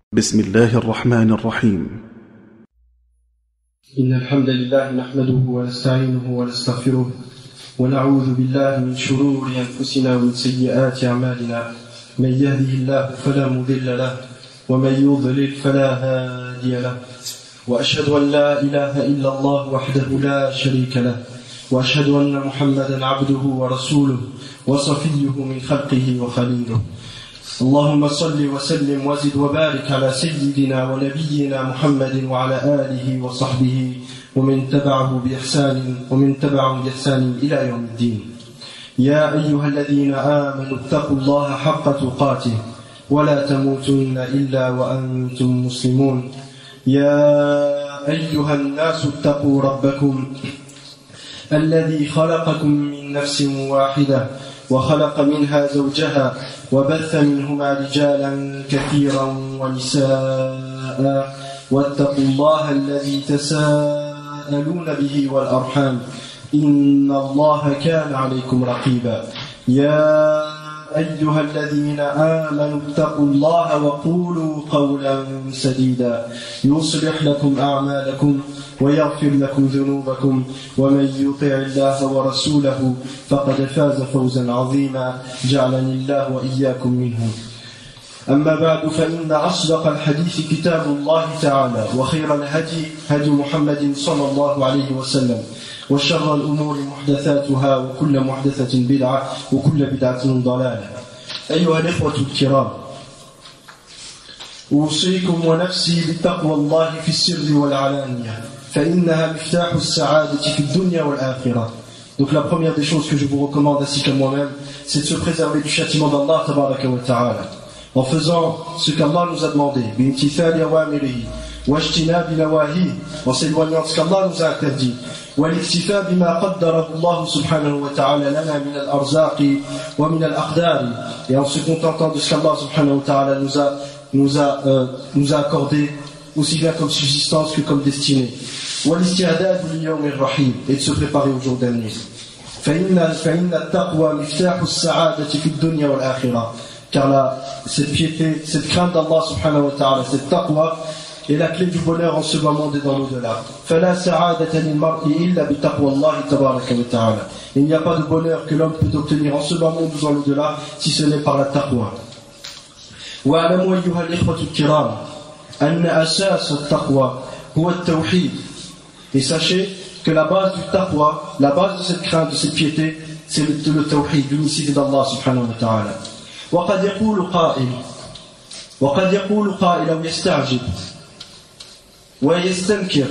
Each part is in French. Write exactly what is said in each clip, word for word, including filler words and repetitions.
بسم الله الرحمن الرحيم. إن الحمد لله نحمده ونستعينه ونستغفره ونعوذ بالله من شرور أنفسنا ومن سيئات أعمالنا. من يهده الله فلا مضل له ومن يضلل فلا هادي له، وأشهد أن لا إله إلا الله وحده لا شريك له، وأشهد أن محمدا عبده ورسوله وصفيه من خلقه وخليله. اللهم صل وسلم وزد وبارك على سيدنا ونبينا محمد وعلى آله وصحبه ومن تبعه بإحسان ومن تبعه بإحسان إلى يوم الدين. يا أيها الذين آمنوا اتقوا الله حق تقاته ولا تموتن إلا وأنتم مسلمون. يا أيها الناس اتقوا ربكم الذي خلقكم من نفس واحدة وخلق منها زوجها وبث منهما رجالا كثيرا ونساء، واتقوا الله الذي تساءلون به والأرحام إن الله كان عليكم رقيبا. يا أيها الذين آمنوا اتقوا الله وقولوا قولا سديدا يصلح لكم أعمالكم ويغفر لكم ذنوبكم، ومن يطع الله ورسوله فقد فاز فوزا عظيما جعلني الله وإياكم منهم. أما بعد، فإن أصدق الحديث كتاب الله تعالى، وخير الهدي هدي محمد صلى الله عليه وسلم، وشر الأمور محدثاتها وكل محدثة بدعة وكل بدعة ضلالة. أيها الإخوة الكرام، أوصيكم ونفسي بتقوى الله في السر والعلانية فإنها مفتاح السعادة في الدنيا والآخرة. Donc la première des choses que je vous recommande ainsi qu'à moi-même, c'est de se préserver du châtiment d'Allah tabaraka wa ta'ala en faisant ce qu'Allah nous a demandé, bimtithali awamirihi wajtinabi nawahi, en s'éloignant de ce qu'Allah nous a interdit, والاكتفاء بما قدره الله سبحانه وتعالى لنا من الأرزاق ومن الأقدار, et en se contentant de ce qu'Allah subhanahu wa ta'ala nous a nous a euh, nous a accordé aussi bien comme subsistance que comme destinée, والاستعداد ليوم الرحيل, et de se préparer au jour dernier. فإن فإن التقوى مفتاح السعادة في الدنيا والآخرة, car la, cette piété, cette crainte d'Allah subhanahu wa ta'ala, cette taqwa est la clé du bonheur en ce bas monde et dans l'au-delà. فلا سعادة للمرء إلا بتقوى الله تبارك وتعالى. Il n'y a pas de bonheur que l'homme peut obtenir en ce bas monde ou dans l'au-delà si ce n'est par la taqwa. واعلموا أيها الإخوة الكرام أن أساس التقوى هو التوحيد. Et sachez que la base du taqwa, la base de cette crainte, de cette piété, c'est le, le tawhid, l'unicité d'Allah subhanahu wa ta'ala. وقد يقول قائل وقد يقول قائل أو يستعجب ويستنكر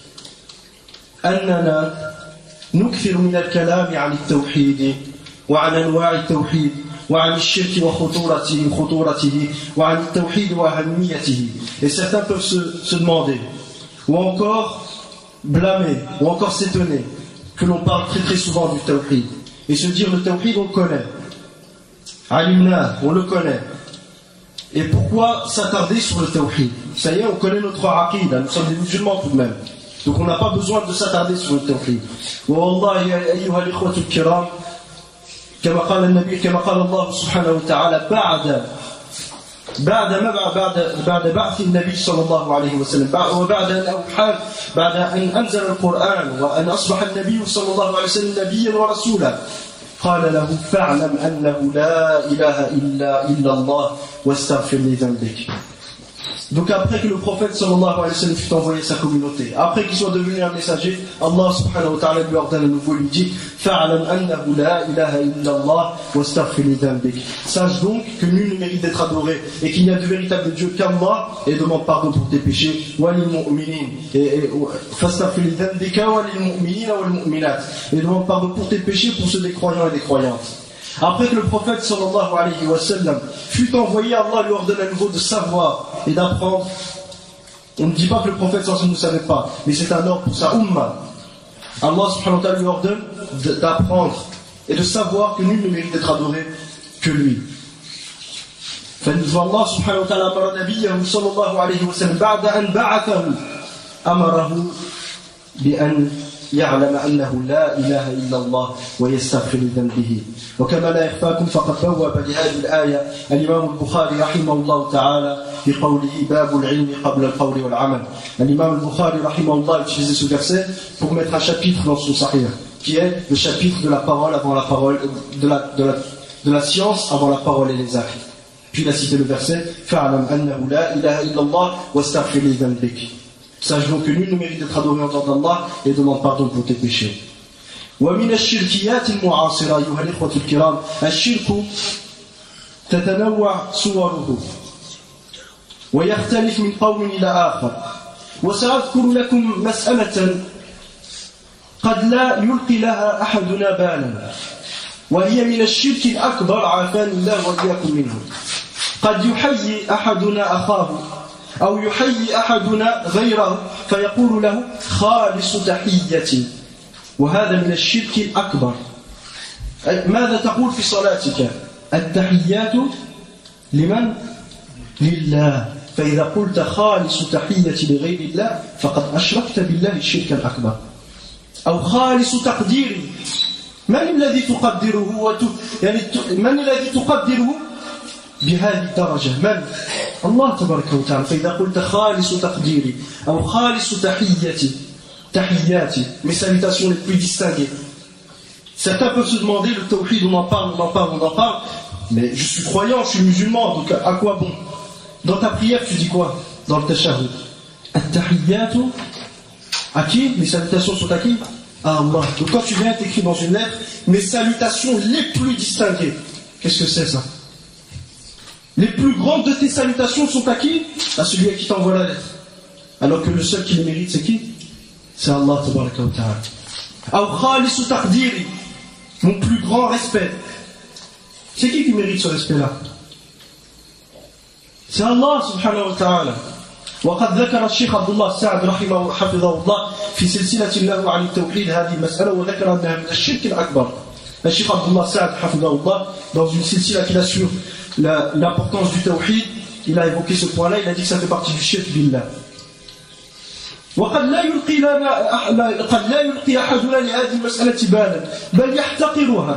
أننا نكثر من الكلام عن التوحيد وعن أنواع التوحيد وعن الشرك وخطورته خطورته وعن التوحيد وأهميته. Et certains peuvent se, se demander ou encore blâmer ou encore s'étonner que l'on parle très très souvent du tawhid et se dire le tawhid on le connaît, alimna on le connaît, et pourquoi s'attarder sur le tawhid? Ça y est, on connaît notre aqida, nous sommes des musulmans tout de même, donc on n'a pas besoin de s'attarder sur le tawhid. Wallahi ayyuha al-ikhwatu al-kiram, كما قال النبي كما قال الله سبحانه وتعالى بعد بعد ما بعد بعد بعث النبي صلى الله عليه وسلم وبعد أن أوحى بعد أن أنزل القرآن وأن أصبح النبي صلى الله عليه وسلم نبيا ورسولا قال له فاعلم أنه لا إله إلا إلا الله واستغفر لذنبك. Donc après que le prophète sallallahu alayhi wa sallam fut envoyé à sa communauté, après qu'il soit devenu un messager, Allah subhanahu wa ta'ala lui ordonne à nouveau, lui dit fa'alam annahu la ilaha illallah wastaghfir li dhanbik. Sache donc que nul ne mérite d'être adoré et qu'il n'y a de véritable Dieu qu'Allah, et demande pardon pour tes péchés, wa lil mu'minin, et fastaghfir li dhanbika wa lil mu'minina wal mu'minat, et demande pardon pour tes péchés pour ceux des croyants et des croyantes. Après que le prophète sallallahu alayhi wa sallam fut envoyé, Allah lui ordonne à nouveau de savoir et d'apprendre. On ne dit pas que le prophète sallallahu alayhi wa sallam ne savait pas, mais c'est un ordre pour sa umma. Allah subhanahu wa ta'ala lui ordonne d'apprendre et de savoir que nul ne mérite d'être adoré que lui. فالله سبحانه وتعالى أمر نبيه صلى الله عليه وسلم بعد أن بعثه أمره بأن يعلم أنه لا إله إلا الله ويستغفر لذنبه. وكما لا يخفاكم فقد بوب بهذه الآية الإمام البخاري رحمه الله تعالى بقوله باب العلم قبل القول والعمل. L'imam al-Bukhari rahimahullah a utilisé ce verset pour mettre un chapitre dans son Sahih, qui est le chapitre de la parole avant la parole, de la, de la, de la science avant la parole et les actes. Puis il a cité le verset fa'alam annahu la ilaha illallah wastaghfir li dhanbik. Sache donc que nul ne mérite d'être adoré en dehors d'Allah et demande pardon pour tes péchés. ومن الشركيات المعاصرة أيها الإخوة الكرام الشرك تتنوع صوره ويختلف من قوم إلى آخر. وسأذكر لكم مسألة قد لا يلقي لها أحدنا بالا وهي من الشرك الأكبر عافاني الله وإياكم منه. قد يحيي أحدنا أخاه أو يحيي أحدنا غيره فيقول له خالص تحيتي وهذا من الشرك الأكبر. ماذا تقول في صلاتك؟ التحيات لمن؟ لله. فإذا قلت خالص تحيتي لغير الله فقد أشركت بالله الشرك الأكبر. أو خالص تقديري، من الذي تقدره وت... يعني من الذي تقدره بهذه الدرجة؟ من؟ الله تبارك وتعالى. فإذا قلت خالص تقديري أو خالص تحيتي تحياتي mes salutations les plus distinguées. Certains peuvent se demander le tawhid, on en parle, on en parle, on en parle, mais je suis croyant, je suis musulman, donc à quoi bon? Dans ta prière, tu dis quoi? Dans le tashahhud, at-tahiyyatu, à qui? Les salutations sont à qui? À Allah. Donc quand tu viens, t'écris dans une lettre mes salutations les plus distinguées. Qu'est-ce que c'est ça? Les plus grandes de tes salutations sont à qui? À celui à qui t'envoie la lettre. Alors que le seul qui les mérite, c'est qui? C'est Allah tabaraka wa ta'ala. Aw khalisu taqdiri, mon plus grand respect. C'est qui qui mérite ce respect-là? C'est Allah subhanahu wa ta'ala. وقد ذكر الشيخ عبد الله السعد رحمه حفظه الله في سلسلة له عن التوحيد هذه المسألة وذكر أنها من الشرك الأكبر. الشيخ عبد الله السعد حفظه الله dans une silsila qu'il a sur la, l'importance du tawhid, il a évoqué ce point-là, il a dit que ça fait partie du shirk billah. وقد لا يلقي لنا قد لا يلقي أحدنا لهذه المسألة بالا بل يحتقرها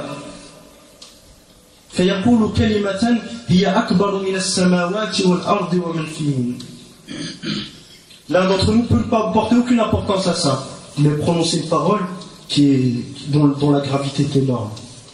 فيقول كلمة هي أكبر من السماوات والأرض ومن فيهن. L'un d'entre nous ne peut pas porter aucune importance à ça, mais prononcer une parole qui est, dont, dont la gravité est énorme.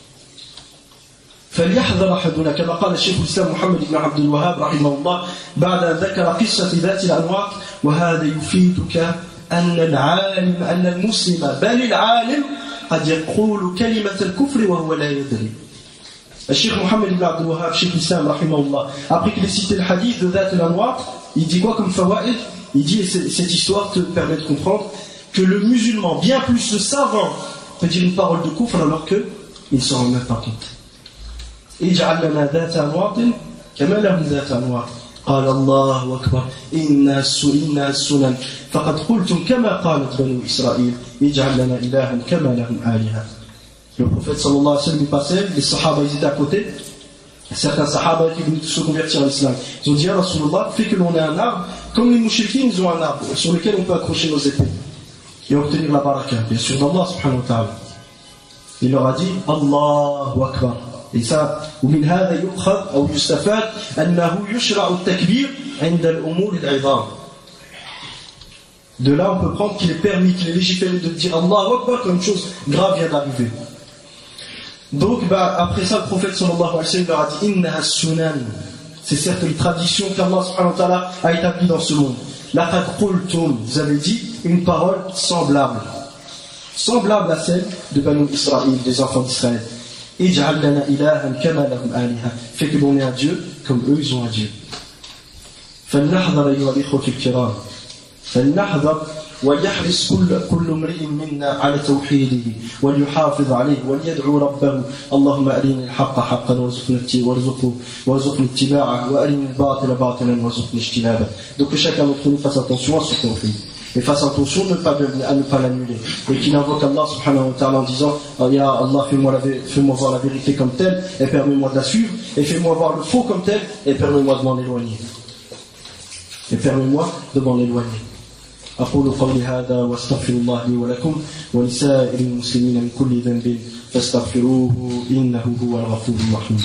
فليحذر أحدنا كما قال الشيخ الإسلام محمد بن عبد الوهاب رحمه الله بعد أن ذكر قصة ذات الأنواط وهذا يفيدك أن العالم أن المسلم بل العالم قد يقول كلمة الكفر وهو لا يدري. الشيخ محمد بن عبد الوهاب شيخ الإسلام رحمه الله après qu'il ait cité le hadith de ذات الأنواط il dit quoi comme fawaïd? Il dit, et cette histoire te permet de comprendre que le musulman, bien plus le savant, peut dire une parole de kufr alors qu'il ne s'en rend même pas compte. اجعل لنا ذات أنواط كما لهم ذات أنواط قال الله أكبر إن السنن فقد قلتم كما قالت بنو إسرائيل اجعل لنا إلها كما لهم آلهة. Le prophète sallallahu alayhi wa sallam il passait, les sahaba ils étaient à côté. Certains sahaba qui venaient se convertir à l'islam, ils ont dit à Rasulullah, fait que l'on ait un arbre, comme les mouchriquins, ils ont un arbre sur lequel on peut accrocher nos épées et obtenir la baraka, bien sûr d'Allah subhanahu wa ta'ala. Il leur a dit Allahu Akbar. Et ça, ومن هذا يؤخذ أو يستفاد أنه يشرع التكبير عند الأمور العظام. De là, on peut prendre qu'il est permis, qu'il est légiféré de dire Allahu Akbar quand une chose grave vient d'arriver. Donc, bah, après ça, le prophète sallallahu alayhi wa sallam leur a dit Innaha sunan. C'est certes une tradition qu'Allah subhanahu wa ta'ala a établie dans ce monde. Laqad qultum, vous avez dit une parole semblable, semblable à celle de Banu Israël, des enfants d'Israël. Ij'al lana ilahan kama lahum aliha. Fait que l'on ait un Dieu comme eux ils ont un Dieu. فلنحذر أيها الإخوة الكرام فلنحذر وليحرص كل كل امرئ منا على توحيده وليحافظ عليه وليدعو ربه اللهم أرني الحق حقا وارزقني وارزقه وارزقني اتباعه وأرني الباطل باطلا وارزقني اجتنابه. Donc que chacun d'entre nous fasse attention à ce tawhid et fasse attention ne pas, à ne pas l'annuler et qu'il invoque Allah subhanahu wa ta'ala en disant oh, Ya Allah fais-moi, la, fais-moi voir la vérité comme telle et permets-moi de la suivre et fais-moi voir le faux comme tel et permets-moi de m'en éloigner et permets-moi de m'en éloigner. أقول قولي هذا واستغفر الله لي ولكم ولسائر المسلمين من كل ذنب فاستغفروه إنه هو الغفور الرحيم.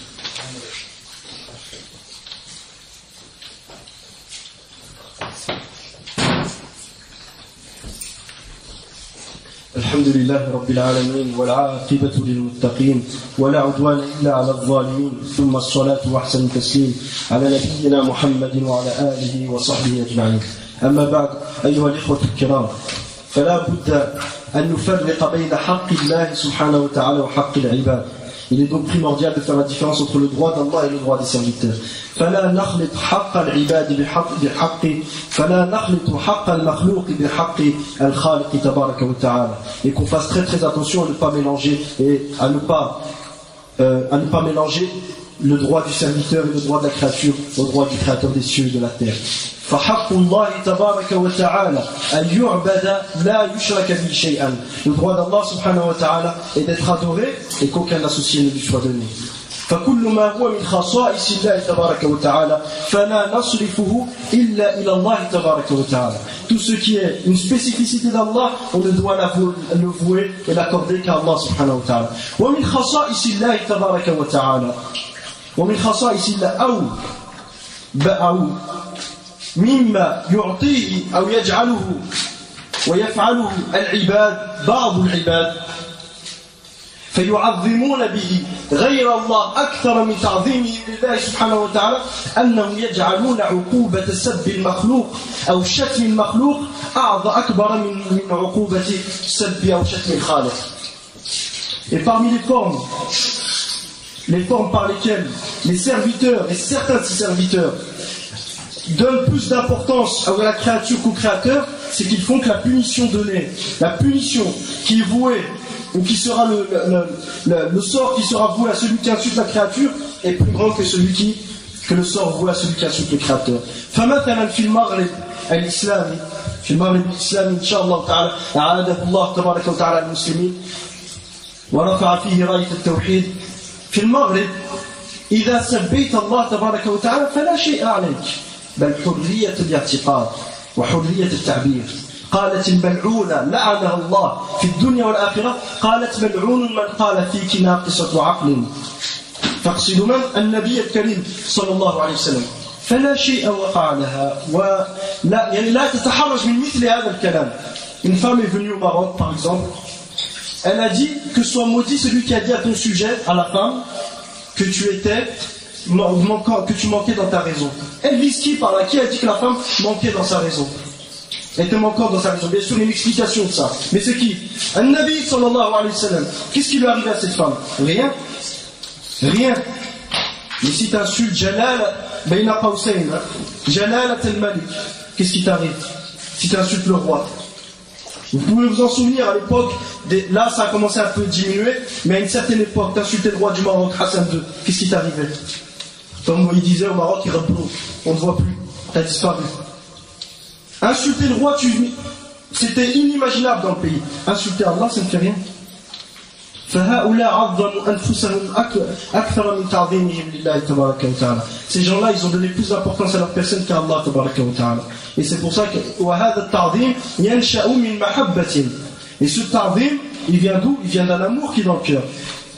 الحمد لله رب العالمين والعاقبة للمتقين ولا عدوان إلا على الظالمين ثم الصلاة وأحسن التسليم على نبينا محمد وعلى آله وصحبه أجمعين. أما بعد أيها الإخوة الكرام فلا بد أن نفرق بين حق الله سبحانه وتعالى وحق العباد. Il est donc primordial de faire la différence entre le droit d'Allah et le droit des serviteurs. فلا نخلط حق العباد بحق بحق فلا نخلط حق المخلوق بحق الخالق تبارك وتعالى. Et qu'on fasse très très attention à ne pas mélanger et à ne pas euh, à ne pas mélanger le droit du serviteur et le droit de la créature au droit du créateur des cieux et de la terre. فحق الله تبارك وتعالى أن يعبد لا يشرك به شيئا. Le droit d'Allah subhanahu wa ta'ala est d'être adoré et qu'aucun associé ne lui soit donné. فكل ما هو من خصائص الله تبارك وتعالى فلا نصرفه إلا إلى الله تبارك وتعالى. Tout ce qui est une spécificité d'Allah, on ne doit le vouer et l'accorder qu'à Allah subhanahu wa ta'ala. ومن خصائص الله تبارك وتعالى ومن خصائص الله أو أو مما يعطيه أو يجعله ويفعله العباد بعض العباد فيعظمون به غير الله أكثر من تعظيمهم لله سبحانه وتعالى أنهم يجعلون عقوبة سب المخلوق أو شتم المخلوق أعظم أكبر من من عقوبة سب أو شتم الخالق. Et parmi les formes les formes par lesquelles les serviteurs et certains de ces serviteurs donnent plus d'importance à la créature qu'au créateur, c'est qu'ils font que la punition donnée, la punition qui est vouée, ou qui sera le, le, le, le sort qui sera voué à celui qui insulte la créature, est plus grand que celui qui, que le sort voué à celui qui insulte le créateur. فمثلا في المغرب الإسلامي في المغرب الإسلامي إن شاء الله تعالى أعاده الله تبارك وتعالى المسلمين ورفع فيه راية التوحيد. في المغرب إذا سبيت الله تبارك وتعالى فلا شيء عليك بل حرية الاعتقاد وحرية التعبير. قالت الملعونة لعنها الله في الدنيا والآخرة قالت ملعون من قال فيك ناقصة عقل. فاقصد من؟ النبي الكريم صلى الله عليه وسلم. فلا شيء وقع لها ولا يعني لا تتحرج من مثل هذا الكلام. Une femme est venue au Maroc par exemple, elle a dit que soit maudit celui qui a dit à ton sujet, à la femme, que tu étais que tu manquais dans ta raison. Elle vise qui par là? Qui a dit que la femme manquait dans sa raison? Elle était manquante dans sa raison. Bien sûr, il y a une explication de ça. Mais c'est qui? Un Nabi sallallahu alayhi wa sallam. Qu'est-ce qui lui est arrivé à cette femme? Rien. Rien. Mais si tu insultes Jalal, Bayna Qawsayn, Jalal al-Malik, qu'est-ce qui t'arrive? Si tu insultes le roi. Vous pouvez vous en souvenir à l'époque, des... là ça a commencé un peu à diminuer, mais à une certaine époque, tu insultais le roi du Maroc, Hassan deux, qu'est-ce qui t'arrivait? Comme il disait au Maroc, il replonge, on ne voit plus, tu as disparu. Insulter le roi, tu... c'était inimaginable dans le pays. Insulter Allah, ça ne fait rien. Ces gens-là, ils ont donné plus d'importance à leur personne qu'à Allah tabaraka wa ta'ala. Et c'est pour ça que et ce ta'zim, il vient d'où? Il vient d'un amour qui est dans le cœur.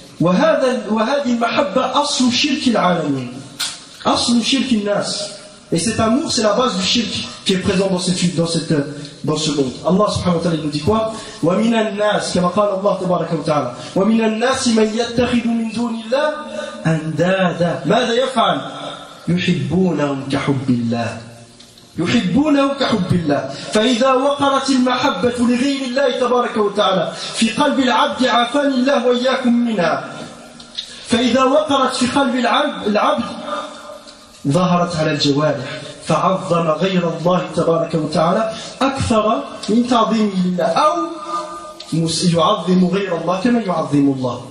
Et cet amour, c'est la base du shirk qui est présent dans cette, dans cette, dans ce monde. Allah subhanahu wa ta'ala nous dit quoi? وَمِنَ النَّاسِ كما قال الله تبارك وتعالى وَمِنَ النَّاسِ مَنْ يَتَّخِذُ مِنْ دُونِ اللَّهِ أَنْدَادًا ماذا يفعل؟ يحبونهم كحب الله يحبونهم كحب الله. فإذا وقرت المحبة لغير الله تبارك وتعالى في قلب العبد عافاني الله وإياكم منها. فإذا وقرت في قلب العبد, العبد ظهرت على الجوارح فعظم غير الله تبارك وتعالى أكثر من تعظيمه لله أو يعظم غير الله كما يعظم الله.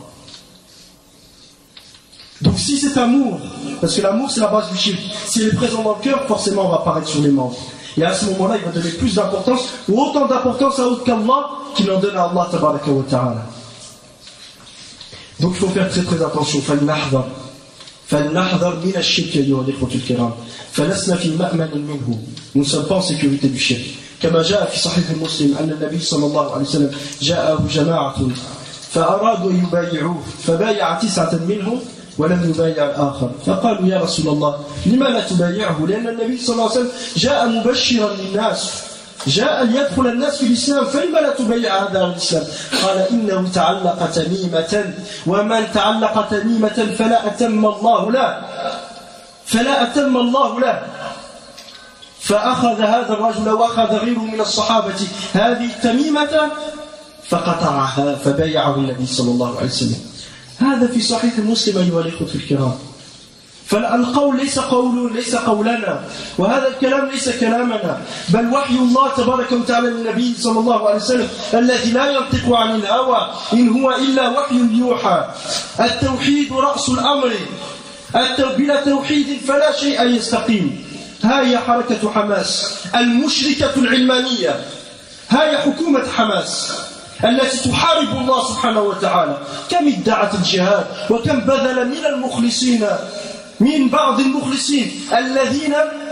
Donc si cet amour, parce que l'amour c'est la base du shirk, s'il est présent dans le cœur, forcément on va apparaître sur les membres. Et à ce moment-là, il va donner plus d'importance, ou autant d'importance à autre qu'Allah, qu'il en donne à Allah tabaraka wa ta'ala. Donc il faut faire très très attention. فَلْنَحْذَرْ فَلْنَحْذَرْ مِنَ الشِّرْكِ أَيُّهَا الْإِخْوَةُ الْكِرَامِ فَلَسْنَا فِي مَأْمَنٍ مِنْهُ. Nous ne sommes pas en sécurité du shirk. كما جاء في صحيح مسلم أن النبي صلى الله عليه وسلم جاءه جماعة فأرادوا أن يبايعوه فبايع تسعة منهم ولم يبايع الآخر فقالوا يا رسول الله لما لا تبايعه لأن النبي صلى الله عليه وسلم جاء مبشرا للناس جاء ليدخل الناس في الإسلام فلما لا تبايع هذا الإسلام قال إنه تعلق تميمة ومن تعلق تميمة فلا أتم الله له فلا أتم الله له فأخذ هذا الرجل وأخذ غيره من الصحابة هذه التميمة فقطعها فبايعه النبي صلى الله عليه وسلم. هذا في صحيح مسلم أيها الإخوة الكرام. فالقول ليس قول ليس قولنا وهذا الكلام ليس كلامنا بل وحي الله تبارك وتعالى للنبي صلى الله عليه وسلم الذي لا ينطق عن الهوى إن هو إلا وحي يوحى. التوحيد رأس الأمر بلا توحيد فلا شيء يستقيم. ها هي حركة حماس المشركة العلمانية ها هي حكومة حماس التي تحارب الله سبحانه وتعالى. كم ادعت الجهاد وكم بذل من المخلصين من بعض المخلصين الذين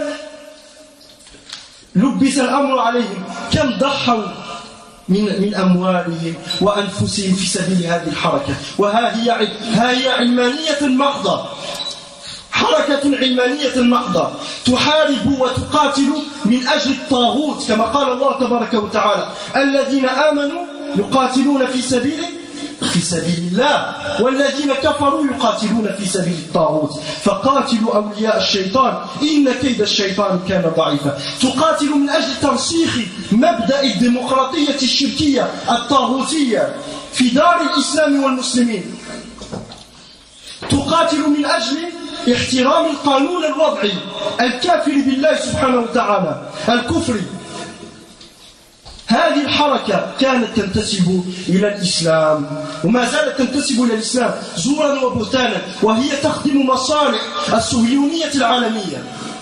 لبس الأمر عليهم كم ضحوا من من أموالهم وأنفسهم في سبيل هذه الحركة. وها هي ها هي علمانية محضة حركة علمانية محضة تحارب وتقاتل من أجل الطاغوت كما قال الله تبارك وتعالى الذين آمنوا يقاتلون في سبيل في سبيل الله والذين كفروا يقاتلون في سبيل الطاغوت فقاتلوا أولياء الشيطان إن كيد الشيطان كان ضعيفا. تقاتل من أجل ترسيخ مبدأ الديمقراطية الشركية الطاغوتية في دار الإسلام والمسلمين. تقاتل من أجل احترام القانون الوضعي الكافر بالله سبحانه وتعالى الكفر. هذه الحركة كانت تنتسب إلى الإسلام وما زالت تنتسب إلى الإسلام زورا وبهتانا وهي تخدم مصالح الصهيونية العالمية.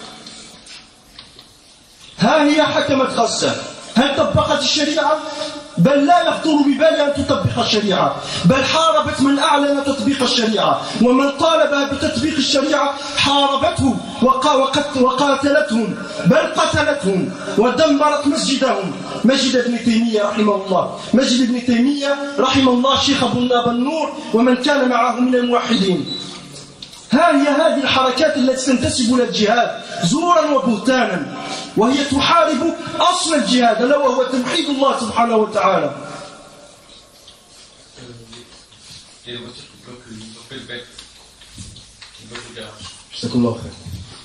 ها هي حكمت غزة هل طبقت الشريعة؟ بل لا يخطر ببالها أن تطبق الشريعة بل حاربت من أعلن تطبيق الشريعة ومن طالبها بتطبيق الشريعة حاربته وقاتلتهم بل قتلتهم ودمرت مسجدهم. مسجد ابن تيمية رحمه الله مسجد ابن تيمية رحمه الله شيخ أبو النور ومن كان معه من الموحدين. ها هي هذه الحركات التي تنتسب إلى الجهاد زورا وبهتانا وهي تحارب أصل الجهاد ألا وهو توحيد الله سبحانه وتعالى. جزاكم الله خير.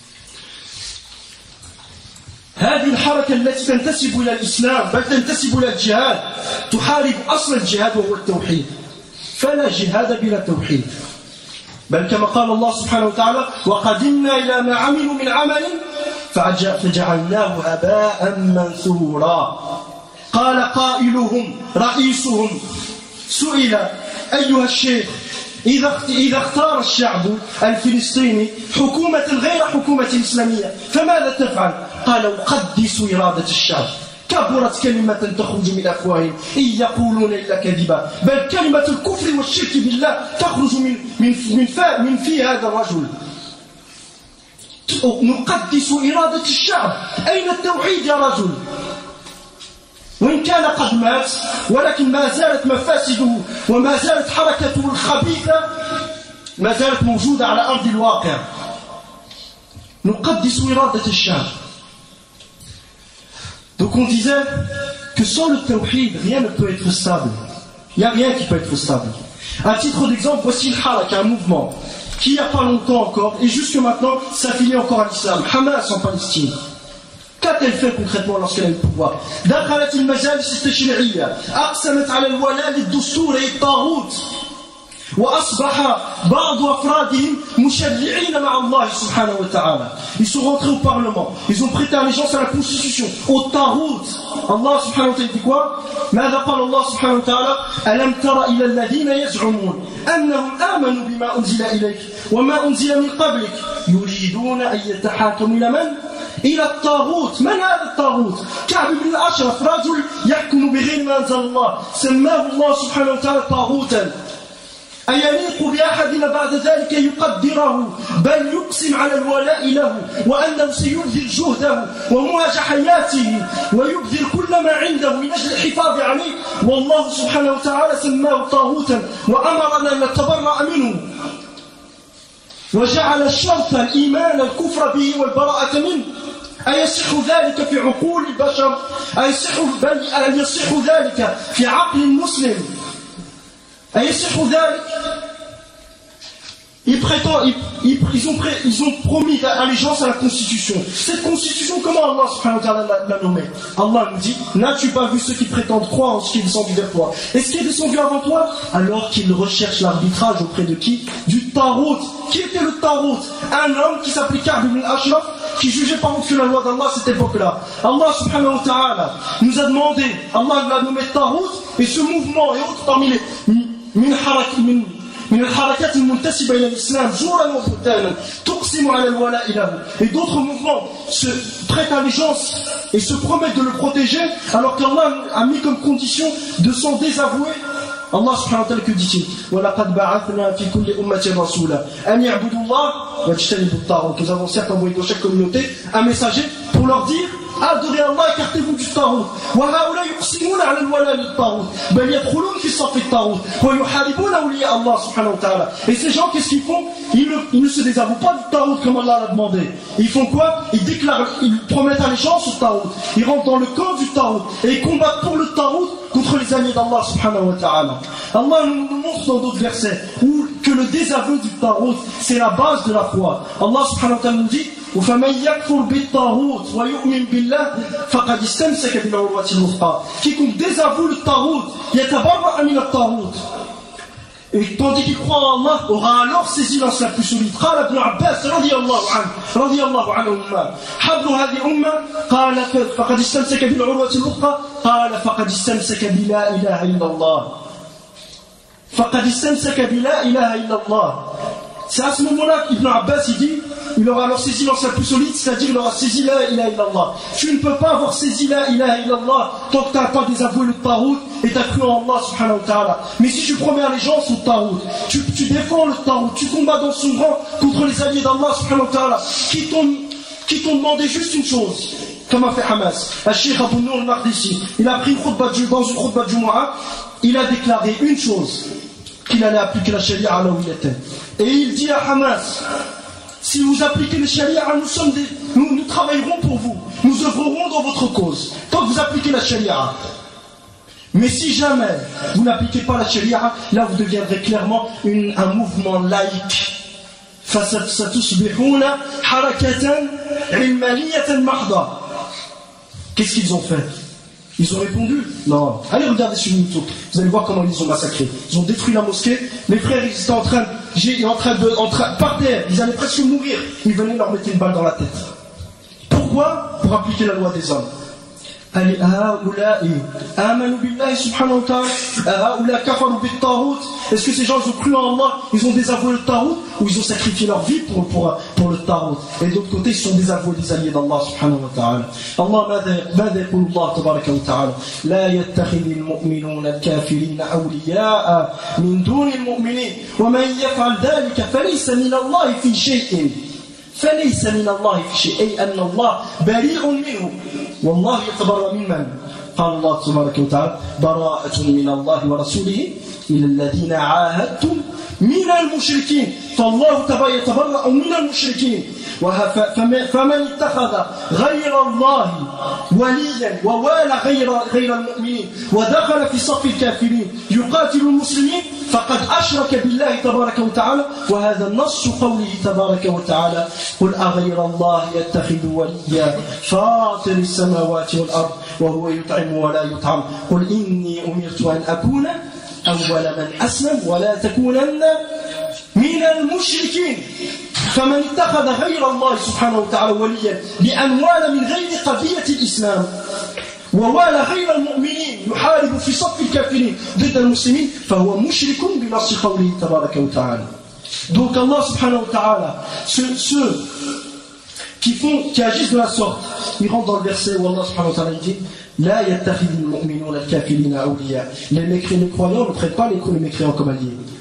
هذه الحركة التي تنتسب إلى الإسلام بل تنتسب إلى الجهاد تحارب أصل الجهاد وهو التوحيد فلا جهاد بلا توحيد بل كما قال الله سبحانه وتعالى وقدمنا إلى ما عملوا من عمل فجعلناه هباء منثورا. قال قائلهم رئيسهم سئل أيها الشيخ إذا اختار الشعب الفلسطيني حكومة غير حكومة إسلامية فماذا تفعل؟ قال أقدس إرادة الشعب. كبرت كلمة تخرج من أفواههم إن يقولون إلا كذبا بل كلمة الكفر والشرك بالله تخرج من من من, من في هذا الرجل. نقدس إرادة الشعب. أين التوحيد يا رجل؟ وإن كان قد مات ولكن ما زالت مفاسده وما زالت حركته الخبيثة ما زالت موجودة على أرض الواقع. نقدس إرادة الشعب. Donc on disait que sans le tawhid, rien ne peut être stable. Il n'y a rien qui peut être stable. À titre d'exemple, voici le Haraka, un mouvement qui, il n'y a pas longtemps encore, et jusque maintenant, s'affilie encore à l'islam. Hamas en Palestine. Qu'a-t-elle fait concrètement lorsqu'elle a eu le pouvoir? دخلت المجالس التشريعية أقسمت على الولاء للدستور الطاغوت وأصبح بعض أفرادهم مشرعين مع الله سبحانه وتعالى. Ils sont rentrés au Parlement, ils ont prêté allégeance à la Constitution, au Tarout. Allah سبحانه وتعالى dit quoi? ماذا قال الله سبحانه وتعالى؟ ألم تر إلى الذين يزعمون أنهم آمنوا بما أنزل إليك وما أنزل من قبلك يريدون أن يتحاكموا إلى من؟ إلى الطاغوت. من هذا الطاغوت؟ كعب بن الأشرف رجل يحكم بغير ما أنزل الله سماه الله سبحانه وتعالى طاغوتا. أيليق بأحدنا بعد ذلك يقدره بل يقسم على الولاء له وأنه سيبذل جهده ومهج حياته ويبذل كل ما عنده من أجل الحفاظ عليه، والله سبحانه وتعالى سماه طاغوتا وأمرنا أن نتبرأ منه وجعل الشرط الإيمان الكفر به والبراءة منه. أيصح ذلك في عقول البشر؟ أيصح بل أن يصح ذلك في عقل المسلم؟ أيصح ذلك؟ Ils, prétendent, ils, ils, ils, ont pré, ils ont promis allégeance à la Constitution. Cette Constitution, comment Allah subhanahu wa ta'ala l'a, l'a nommée? Allah nous dit, n'as-tu pas vu ceux qui prétendent croire en ce qui est descendu vers toi? Et ce qui est descendu avant toi? Alors qu'ils recherchent l'arbitrage auprès de qui? Du Tarout. Qui était le Tarout? Un homme qui s'appelait Ka'b ibn al-Ashraf, qui jugeait par contre la loi d'Allah à cette époque-là. Allah subhanahu wa ta'ala nous a demandé, Allah l'a nommé Tarout, et ce mouvement et autres parmi les min haraki min من الحركات المنتسبة إلى الإسلام زورا وبهتانا تقسم على الولاء له. Et d'autres mouvements se prêtent allégeance et se promettent de le protéger alors qu'Allah a mis comme condition de s'en désavouer. Allah subhanahu wa ta'ala que dit-il? وَلَقَدْ بَعَثْنَا فِي كُلِّ أُمَّةٍ رَسُولًا أَنْ يَعْبُدُوا اللَّهَ وَاجْتَنِبُوا الطَّاغُوتَ. Nous avons certes envoyé dans chaque communauté un messager pour leur dire adorez Allah, écartez-vous du Tarout. وَهَؤُلَاءِ يُقْسِمُونَ عَلَى الْوَلَاءِ لِلطَّاغُوتِ بَلْ يَدْخُلُونَ فِي صَفِّ الطَّاغُوتِ وَيُحَارِبُونَ أَوْلِيَاءَ اللَّهِ سبحانه وتعالى. Et ces gens, qu'est-ce qu'ils font? Ils ne, ils ne se désavouent pas du Tarout comme Allah l'a demandé. Ils font quoi? Ils déclarent, ils promettent allégeance au Tarout. Ils rentrent dans le camp du Tarout et ils combattent pour le Tarout contre les alliés d'Allah subhanahu wa ta'ala. Allah nous montre dans d'autres versets où que le désaveu du Tarout, c'est la base de la foi. Allah subhanahu wa ta'ala nous dit وَفَمَنْ يَكْفُرْ بِالطَّاغُوتِ وَيُؤْمِنْ بِاللَّهِ فَقَدِ اسْتَمْسَكَ بِالْعُرْوَةِ الْوُثْقَى. Quiconque désavoue le Tarout, يَتَبَرَّأَ مِنَ الطَّاغُوتِ. Et tandis qu'il croit en Allah, aura alors saisi l'anse la plus solide. قال ابن عباس رضي الله عنه رضي الله عنهما حبل هذه الأمة قال فقد استمسك بالعروة الوثقى قال فقد استمسك بلا إله إلا الله فقد استمسك بلا إله إلا الله. C'est à ce moment-là qu'Ibn Abbas il dit, il aura alors saisi l'anse la plus solide, c'est-à-dire il aura saisi la ilaha illallah. Tu ne peux pas avoir saisi la ilaha illallah tant que tu n'as pas désavoué le Tarout et tu as cru en Allah subhanahu wa ta'ala. Mais si tu promets allégeance au Tarout, tu, tu défends le Tarout, tu combats dans son rang contre les alliés d'Allah subhanahu wa ta'ala qui t'ont, qui t'ont demandé juste une chose, comme a fait Hamas. Al-Sheikh Abu Nour al-Maqdisi, il a pris une khutbah dans une khutbah de Jumu'ah, il a déclaré une chose, qu'il allait appliquer la charia à l'awiyatan. Et il dit à Hamas, si vous appliquez le charia, nous, sommes des, nous, nous travaillerons pour vous, nous œuvrerons dans votre cause, tant que vous appliquez la charia. Mais si jamais vous n'appliquez pas la charia, là vous deviendrez clairement une, un mouvement laïque. Qu'est-ce qu'ils ont fait? Ils ont répondu, non. Allez regarder sur YouTube, vous allez voir comment ils les ont massacrés. Ils ont détruit la mosquée, les frères ils étaient en train, j'ai, en train de, en train, par terre, ils allaient presque mourir. Ils venaient leur mettre une balle dans la tête. Pourquoi? Pour appliquer la loi des hommes. Allez, هؤلاء آمنوا بالله سبحانه وتعالى هؤلاء كفروا بالطاغوت. Est-ce que ces gens ils ont cru en Allah, ils ont désavoué le Tarout, ou ils ont sacrifié leur vie pour, pour, pour le Tarout? Et de l'autre côté, ils sont désavoués les alliés d'Allah subhanahu wa ta'ala. Allah ماذا يقول الله تبارك وتعالى لا يتخذ المؤمنون الكافرين أولياء من دون المؤمنين ومن يفعل ذلك فليس من الله في شيء فليس من الله في شيء أي أن الله بريء منه والله يتبرأ ممن قال الله تبارك وتعالى براءة من الله ورسوله إلى الذين عاهدتم من المشركين فالله يتبرأ من المشركين فمن اتخذ غير الله وليا ووالى غير غير المؤمنين ودخل في صف الكافرين يقاتل المسلمين فقد أشرك بالله تبارك وتعالى وهذا النص قوله تبارك وتعالى قل أغير الله يتخذ وليا فاطر السماوات والأرض وهو يطعم ولا يطعم قل إني أمرت أن أكون أول من أسلم ولا تكونن من المشركين فمن اتخذ غير الله سبحانه وتعالى وليا بأنوال من غير قضية الإسلام ووالى غير المؤمنين يحارب في صف الكافرين ضد المسلمين فهو مشرك بنص قوله تبارك وتعالى. Donc Allah subhanahu wa ta'ala, ceux, ceux qui font, qui agissent de la sorte, ils rentrent dans le verset où Allah subhanahu wa ta'ala dit لا يتخذ المؤمنون الكافرين أولياء. Les mécréants, les croyants ne traitent pas les mécréants comme alliés.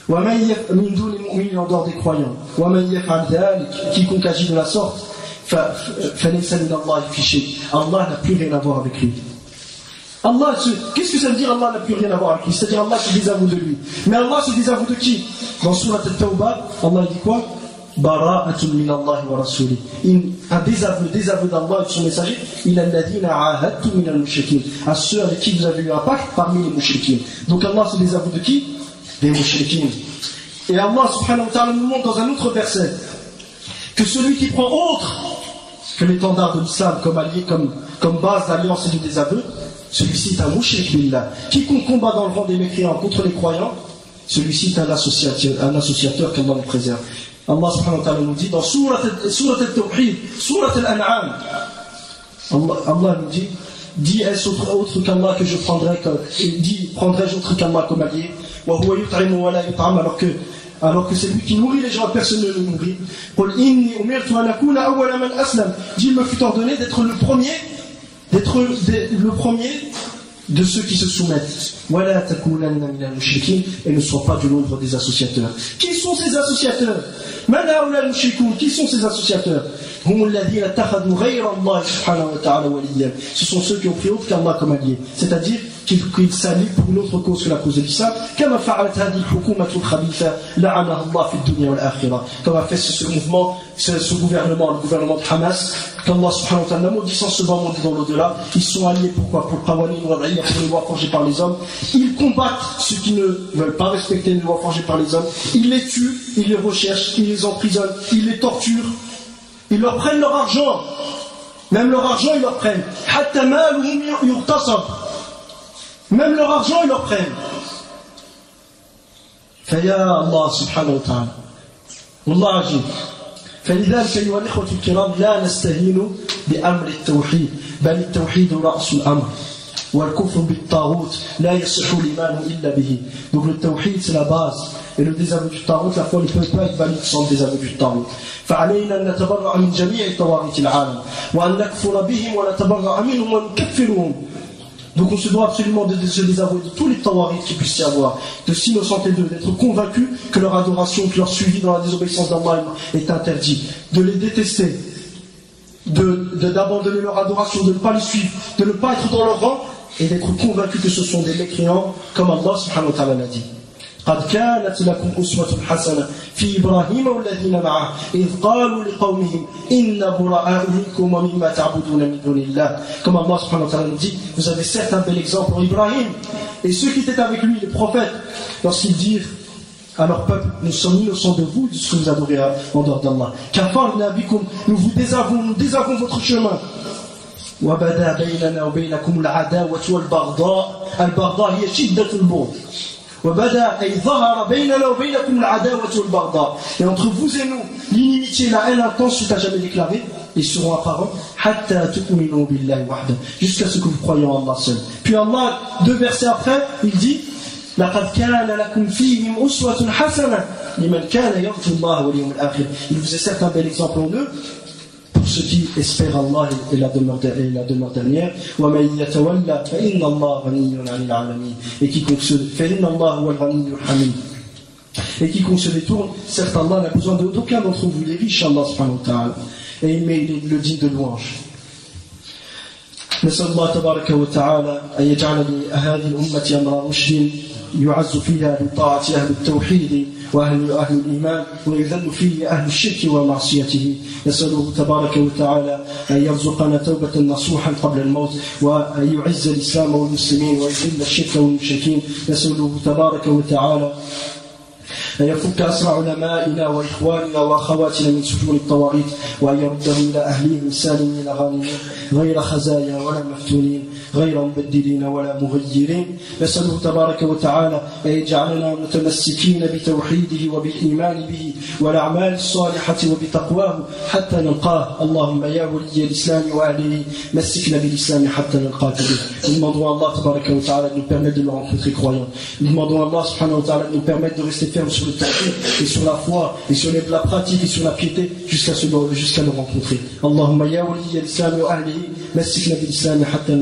وَمَنْ يَفْعَلْ مِنْ دُونِ الْمُؤْمِنِينَ en dehors des croyants. وَمَنْ يَفْعَلْ ذَلِكَ quiconque agit de la sorte, فَلَيْسَ مِنَ اللَّهِ فِي شَيْءٍ. Allah n'a plus rien à voir avec lui. Allah, qu'est-ce que ça veut dire Allah n'a plus rien à voir avec lui? C'est-à-dire Allah se désavoue de lui. Mais Allah se désavoue de qui? Dans Surat At-Tawbah, Allah dit quoi? Bara'atun min Allah wa rasuli. Un désaveu, désaveu d'Allah et de son messager. Il a dit na'ahadtu min al-mushrikin. À ceux avec qui vous avez eu un pacte parmi les mushrikin. Donc Allah se désavoue de qui? Des mushrikin. Et Allah subhanahu wa ta'ala nous montre dans un autre verset que celui qui prend autre que l'étendard de l'islam comme allié, comme, comme base d'alliance et de désaveu, celui-ci est un mushrik billah. Quiconque combat dans le rang des mécréants contre les croyants, celui-ci est un associateur, un associateur qu'Allah nous préserve. Allah subhanahu wa ta'ala nous dit dans Surat al-Tawhid, Surat al-An'am, Allah, Allah nous dit, dit est-ce autre, autre qu'Allah que je prendrai, dit prendrai-je autre qu'Allah comme allié, wa huwa yut'imu wa la yut'am, alors que alors que c'est lui qui nourrit les gens, personne ne les nourrit. Qul inni umirtu an akuna awwala man aslam. Dit, il me fut ordonné d'être le premier, d'être le premier de ceux qui se soumettent. Wala takunanna min al-mushrikin, et ne sois pas du nombre des associateurs. Qui sont ces associateurs? Man haula al-mushrikun, qui sont ces associateurs? Hum alladhina takhadhu ghayra Allah subhanahu wa ta'ala waliyan. Ce sont ceux qui ont pris autre qu'Allah comme allié, c'est-à-dire qu'ils s'allient pour une autre cause que la cause de l'islam. Kama fa'alat hadhihi al-hukumatu al-khabitha la'anaha Allah fi ad-dunya wal-akhirah. Comme a fait ce, ce mouvement, ce, ce gouvernement, le gouvernement de Hamas, qu'Allah subhanahu wa ta'ala, maudissant ce bas monde dans l'au-delà, ils sont alliés pourquoi? Pour Qawanin wa Ra'iyya, pour les lois forgées par les hommes. Ils combattent ceux qui ne veulent pas respecter les lois forgées par les hommes. Ils les tuent, ils les recherchent, ils les emprisonnent, ils les torturent. Ils leur prennent leur argent. Même leur argent, ils leur prennent. Hatta maluhum yurtasab. Même leur argent, ils leur prennent. فيا الله سبحانه وتعالى والله عجيب. فلذلك أيها الإخوة الكرام لا نستهين بأمر التوحيد بل التوحيد رأس الأمر والكفر بالطاغوت لا يصح الإيمان إلا به. Donc le tawhid c'est la base et le désaveu du taghut, la foi ne peut pas être valide sans le désaveu du taghut. فعلينا أن نتبرأ من جميع طواغيت العالم وأن نكفر بهم ونتبرأ منهم ونكفرهم. Donc on se doit absolument de, de se désavouer de tous les tawaghit qu'il puisse y avoir, de s'innocenter d'eux, d'être convaincus que leur adoration, que leur suivi dans la désobéissance d'Allah est interdit, de les détester, de, de, d'abandonner leur adoration, de ne pas les suivre, de ne pas être dans leur rang, et d'être convaincus que ce sont des mécréants, comme Allah subhanahu wa ta'ala l'a dit. قد كانت لكم أسوة حسنة في إبراهيم والذين معه إذ قالوا لقومهم إن براء منكم ومما تعبدون من دون الله. Comme Allah subhanahu wa ta'ala nous dit, vous avez certes un bel exemple pour Ibrahim et ceux qui étaient avec lui, les prophètes, lorsqu'ils dirent à leur peuple, nous sommes innocents de vous, de ce que vous adorez en dehors d'Allah. Kafarna bikum, nous vous désavons, nous désavons votre chemin. وبدا بيننا وبينكم العداوة والبغضاء. البغضاء هي شدة البغض. وبدا أي ظهر بيننا وبينكم العداوة والبغضاء. Et entre vous et nous, l'inimitié, la haine intense fut à jamais déclarée et seront apparents حتى تؤمنوا بالله وحده, jusqu'à ce que vous croyez en Allah seul. Puis Allah, deux versets après, il dit لقد كان لكم فيهم أسوة حسنة لمن كان يرجو الله واليوم الآخر. Il vous est certes un bel exemple en eux pour ceux qui espèrent Allah et la demeure, et la demeure dernière. وَمَنْ يَتَوَلَّى فَإِنَّ اللَّهَ غَنِيٌّ عَنِ الْعَالَمِينَ. Et quiconque se فَإِنَّ اللَّهَ هُوَ الْغَنِيُّ الْحَمِيدُ. Et quiconque se détourne, certes Allah n'a besoin d'aucun d'entre vous, il est riche Allah subhanahu wa ta'ala, et il met le digne de louange. نسأل الله تبارك وتعالى أن يجعل لهذه الأمة أمر رشد يعز فيها بطاعة أهل التوحيد وأهل أهل الإيمان ويذل فيه أهل الشرك ومعصيته. نسأله تبارك وتعالى أن يرزقنا توبة نصوحا قبل الموت وأن يعز الإسلام والمسلمين ويذل الشرك والمشركين. نسأله تبارك وتعالى أن يفك أسر علمائنا وإخواننا وأخواتنا من سجون الطواغيت وأن يردهم إلى أهليهم سالمين غانمين غير خزايا ولا مفتونين غير مبدلين ولا مغيرين. نسأله تبارك وتعالى أن يجعلنا متمسكين بتوحيده وبالإيمان به والأعمال الصالحة وبتقواه حتى نلقاه. اللهم يا ولي الإسلام وأهله مسكنا بالإسلام حتى نلقاك به. Nous demandons à Allah tabaraka wa ta'ala de nous permettre de le rencontrer croyant. Nous demandons à Allah subhanahu wa ta'ala de nous permettre de rester fermes sur le tawhid et sur la foi et sur la pratique et sur la piété jusqu'à jusqu'à le rencontrer. Allahumma ya wali al-islam wa ahlihi massikna bil islam hatta nalqaka bih.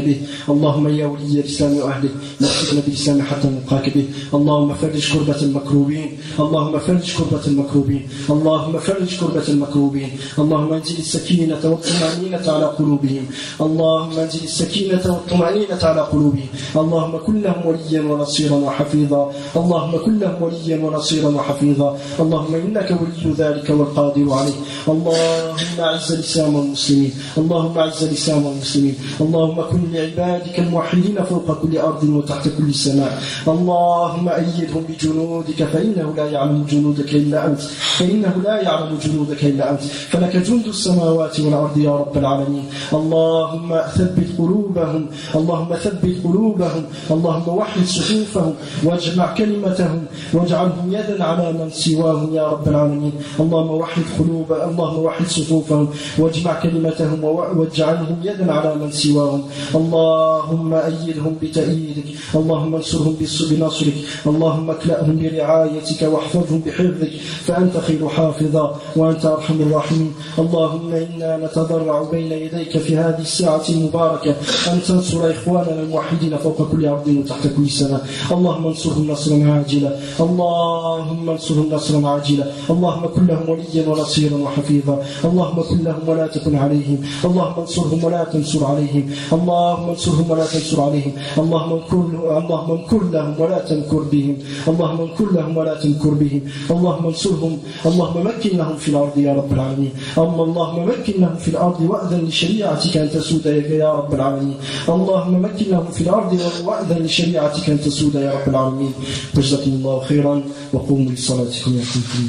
به. اللهم يا ولي الإسلام وأهله مسكنا بالإسلام حتى نلقاك به. اللهم فرج كربة المكروبين، اللهم فرج كربة المكروبين، اللهم فرج كربة المكروبين. اللهم انزل السكينة والطمأنينة على قلوبهم، اللهم انزل السكينة والطمأنينة على قلوبهم. اللهم كن لهم وليا ونصيرا وحفيظا، اللهم كن لهم وليا ونصيرا وحفيظا. اللهم إنك ولي ذلك والقادر عليه. اللهم أعز الإسلام والمسلمين، اللهم أعز الإسلام والمسلمين. اللهم كن لعبادك الموحدين فوق كل أرض وتحت كل سماء. اللهم أيدهم بجنودك فإنه لا يعلم جنودك إلا أنت، فإنه لا يعلم جنودك إلا أنت، فلك جند السماوات والأرض يا رب العالمين. اللهم ثبت قلوبهم، اللهم ثبت قلوبهم، اللهم وحد صفوفهم واجمع كلمتهم واجعلهم يدا على من سواهم يا رب العالمين. اللهم وحد قلوب اللهم وحد صفوفهم واجمع كلمتهم واجعلهم يدا على من سواهم. اللهم أيدهم بتأييدك، اللهم انصرهم بنصرك، اللهم اكلأهم برعايتك واحفظهم بحفظك، فأنت خير حافظا وأنت أرحم الراحمين. اللهم إنا نتضرع بين يديك في هذه الساعة المباركة أن تنصر إخواننا الموحدين فوق كل أرض وتحت كل سماء. اللهم انصرهم نصرا عاجلا، اللهم انصرهم نصرا عاجلا. اللهم كن لهم وليا ونصيرا وحفيظا. اللهم كن لهم ولا تكن عليهم، اللهم انصرهم ولا تنصر عليهم، اللهم انصرهم ولا تنصر عليهم. اللهم انكر اللهم انكر لهم ولا تنكر بهم، اللهم انكر لهم ولا تنكر بهم. اللهم انصرهم، اللهم مكن لهم في الأرض يا رب العالمين. اللهم مكن لهم في الأرض وأذن لشريعتك أن تسود يا رب العالمين. اللهم مكن لهم في الأرض وأذن لشريعتك أن تسود يا رب العالمين. جزاكم الله خيرا وقوموا لصلاتكم يا